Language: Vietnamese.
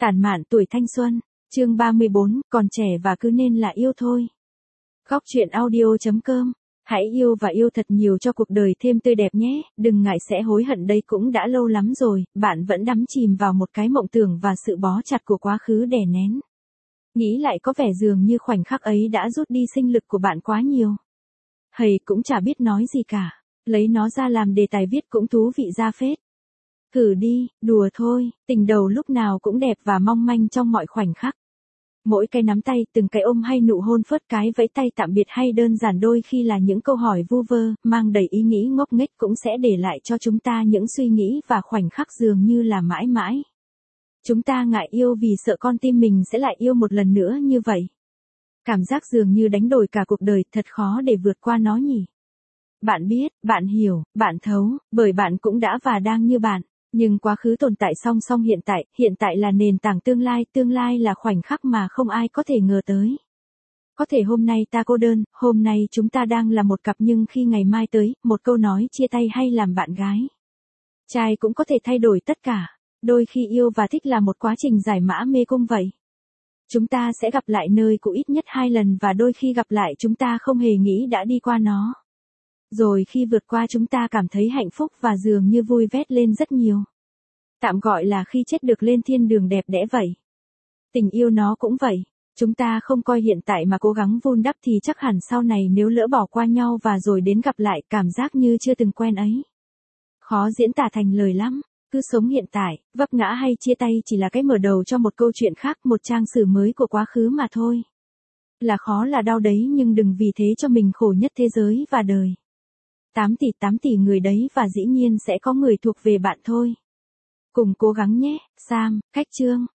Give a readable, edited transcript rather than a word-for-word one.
Tản mạn tuổi thanh xuân, chương 34, còn trẻ và cứ nên là yêu thôi. Góc truyện audio.com. Hãy yêu và yêu thật nhiều cho cuộc đời thêm tươi đẹp nhé, đừng ngại sẽ hối hận đây cũng đã lâu lắm rồi, bạn vẫn đắm chìm vào một cái mộng tưởng và sự bó chặt của quá khứ đè nén. Nghĩ lại có vẻ dường như khoảnh khắc ấy đã rút đi sinh lực của bạn quá nhiều. Hầy cũng chả biết nói gì cả, lấy nó ra làm đề tài viết cũng thú vị ra phết. Thử đi, đùa thôi, tình đầu lúc nào cũng đẹp và mong manh trong mọi khoảnh khắc. Mỗi cái nắm tay, từng cái ôm hay nụ hôn phớt cái vẫy tay tạm biệt hay đơn giản đôi khi là những câu hỏi vu vơ, mang đầy ý nghĩ ngốc nghếch cũng sẽ để lại cho chúng ta những suy nghĩ và khoảnh khắc dường như là mãi mãi. Chúng ta ngại yêu vì sợ con tim mình sẽ lại yêu một lần nữa như vậy. Cảm giác dường như đánh đổi cả cuộc đời, thật khó để vượt qua nó nhỉ. Bạn biết, bạn hiểu, bạn thấu, bởi bạn cũng đã và đang như bạn. Nhưng quá khứ tồn tại song song hiện tại là nền tảng tương lai là khoảnh khắc mà không ai có thể ngờ tới. Có thể hôm nay ta cô đơn, hôm nay chúng ta đang là một cặp nhưng khi ngày mai tới, một câu nói chia tay hay làm bạn gái. Trai cũng có thể thay đổi tất cả, đôi khi yêu và thích là một quá trình giải mã mê cung vậy. Chúng ta sẽ gặp lại nơi cũ ít nhất 2 lần và đôi khi gặp lại chúng ta không hề nghĩ đã đi qua nó. Rồi khi vượt qua chúng ta cảm thấy hạnh phúc và dường như vui vét lên rất nhiều. Tạm gọi là khi chết được lên thiên đường đẹp đẽ vậy. Tình yêu nó cũng vậy. Chúng ta không coi hiện tại mà cố gắng vun đắp thì chắc hẳn sau này nếu lỡ bỏ qua nhau và rồi đến gặp lại cảm giác như chưa từng quen ấy. Khó diễn tả thành lời lắm. Cứ sống hiện tại, vấp ngã hay chia tay chỉ là cái mở đầu cho một câu chuyện khác, một trang sử mới của quá khứ mà thôi. Là khó là đau đấy nhưng đừng vì thế cho mình khổ nhất thế giới và đời. 8 tỷ người đấy và dĩ nhiên sẽ có người thuộc về bạn thôi. Cùng cố gắng nhé, Sam, Cách Chương.